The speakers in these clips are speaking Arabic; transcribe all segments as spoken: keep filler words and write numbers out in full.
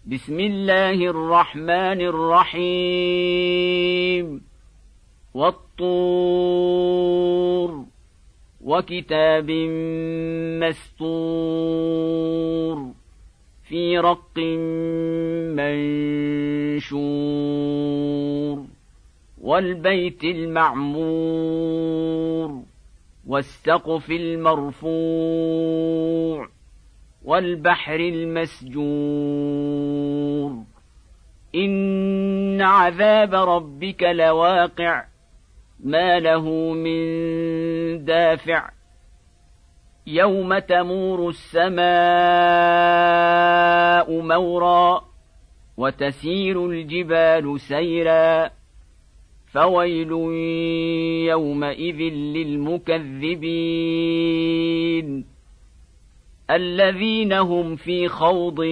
بسم الله الرحمن الرحيم والطور وكتاب مسطور في رق منشور والبيت المعمور والسقف المرفوع والبحر المسجور إن عذاب ربك لواقع ما له من دافع يوم تمور السماء مورا وتسير الجبال سيرا فويل يومئذ للمكذبين الذين هم في خوض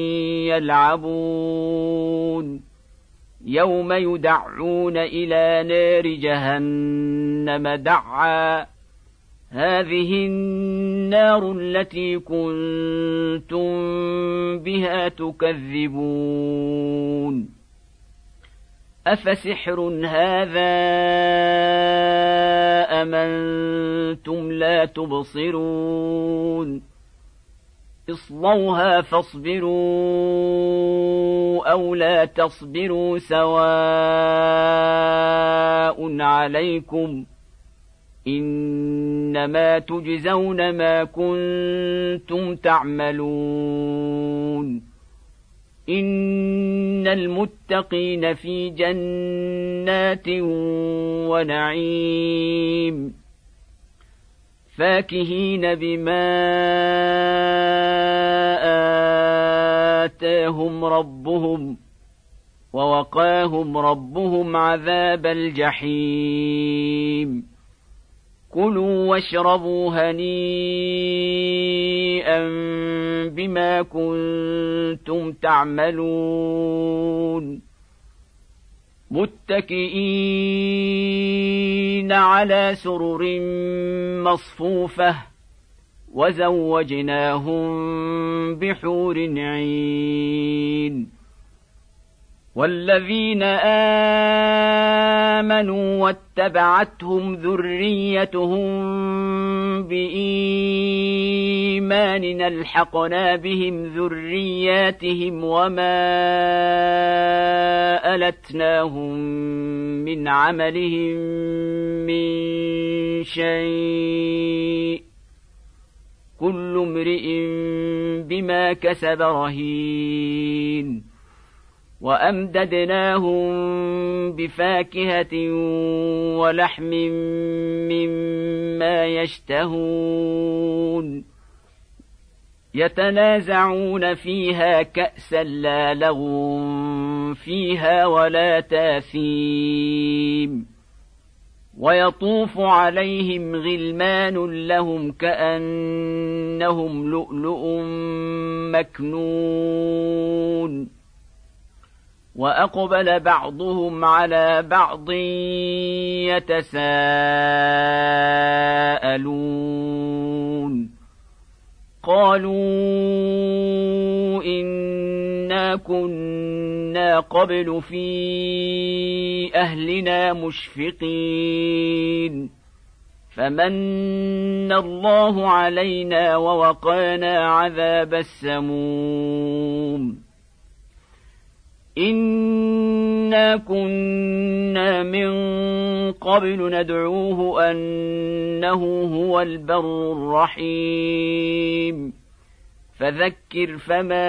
يلعبون يوم يدعون إلى نار جهنم دعا هذه النار التي كنتم بها تكذبون أفسحر هذا أم أنتم لا تبصرون اصلوها فاصبروا أو لا تصبروا سواء عليكم إنما تجزون ما كنتم تعملون إن المتقين في جنات ونعيم فاكهين بما آتاهم ربهم ووقاهم ربهم عذاب الجحيم كلوا واشربوا هنيئا بما كنتم تعملون متكئين على سرر مصفوفة وزوجناهم بحور عين والذين آمنوا واتبعتهم ذريتهم بإيمان ألحقنا بهم ذرياتهم وما ألتناهم من عملهم من شيء كل امرئ بما كسب رهين وأمددناهم بفاكهة ولحم مما يشتهون يتنازعون فيها كأسا لا لغو فيها ولا تاثيم ويطوف عليهم غلمان لهم كأنهم لؤلؤ مكنون وأقبل بعضهم على بعض يتساءلون قالوا إنا كنا قبل في أهلنا مشفقين فمن الله علينا ووقانا عذاب السموم إنا كنا من قبل ندعوه أنه هو البر الرحيم فذكر فما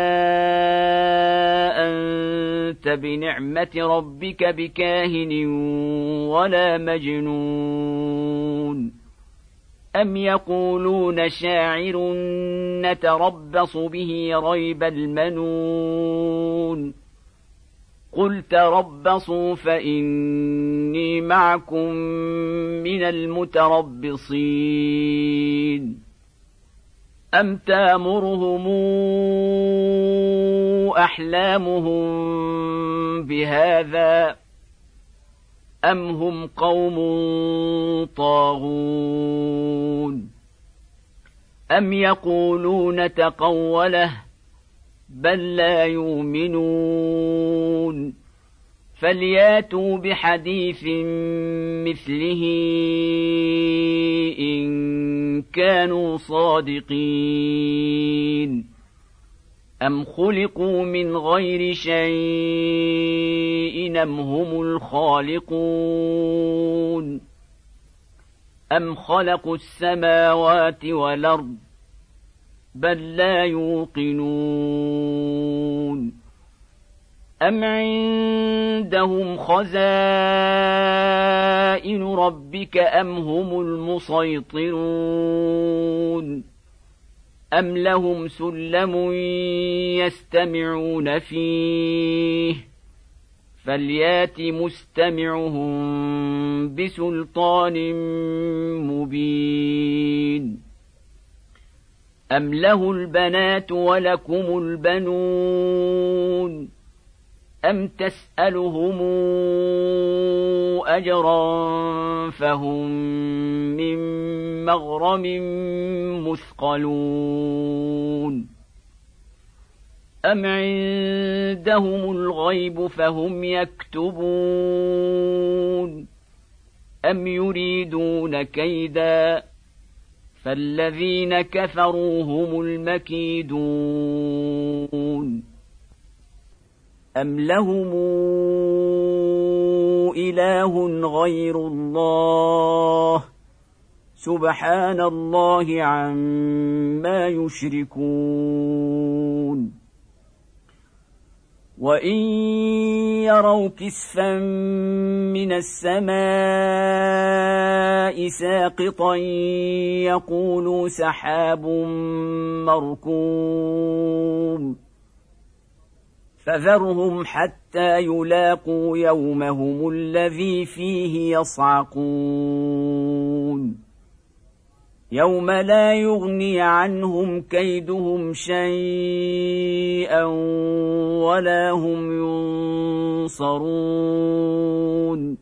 أنت بنعمة ربك بكاهن ولا مجنون أم يقولون شاعر نتربص به ريب المنون قل تربصوا فإني معكم من المتربصين أم تأمرهم أحلامهم بهذا أم هم قوم طاغون أم يقولون تقوله بل لا يؤمنون فلياتوا بحديث مثله إن كانوا صادقين أم خلقوا من غير شيء أم هم الخالقون أم خلقوا السماوات والأرض بل لا يوقنون أم عندهم خزائن ربك أم هم المسيطرون أم لهم سلم يستمعون فيه فليات مستمعهم بسلطان مبين أم له البنات ولكم البنون أم تسألهم أجرا فهم من مغرم مثقلون أم عندهم الغيب فهم يكتبون أم يريدون كيدا فالذين كفروا هم المكيدون أم لهم إله غير الله سبحان الله عما يشركون وإن يروا كسفا من السماء ساقطا يقولوا سحاب مركوم فذرهم حتى يلاقوا يومهم الذي فيه يصعقون يوم لا يغني عنهم كيدهم شيئا ولا هم ينصرون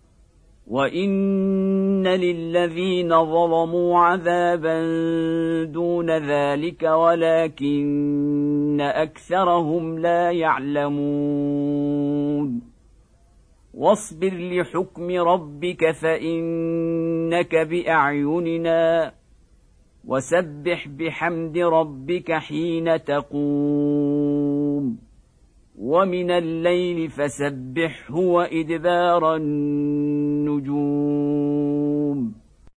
وإن للذين ظلموا عذابا دون ذلك ولكن أكثرهم لا يعلمون واصبر لحكم ربك فإنك بأعيننا وسبح بحمد ربك حين تقوم ومن الليل فسبحه وإدبار النجوم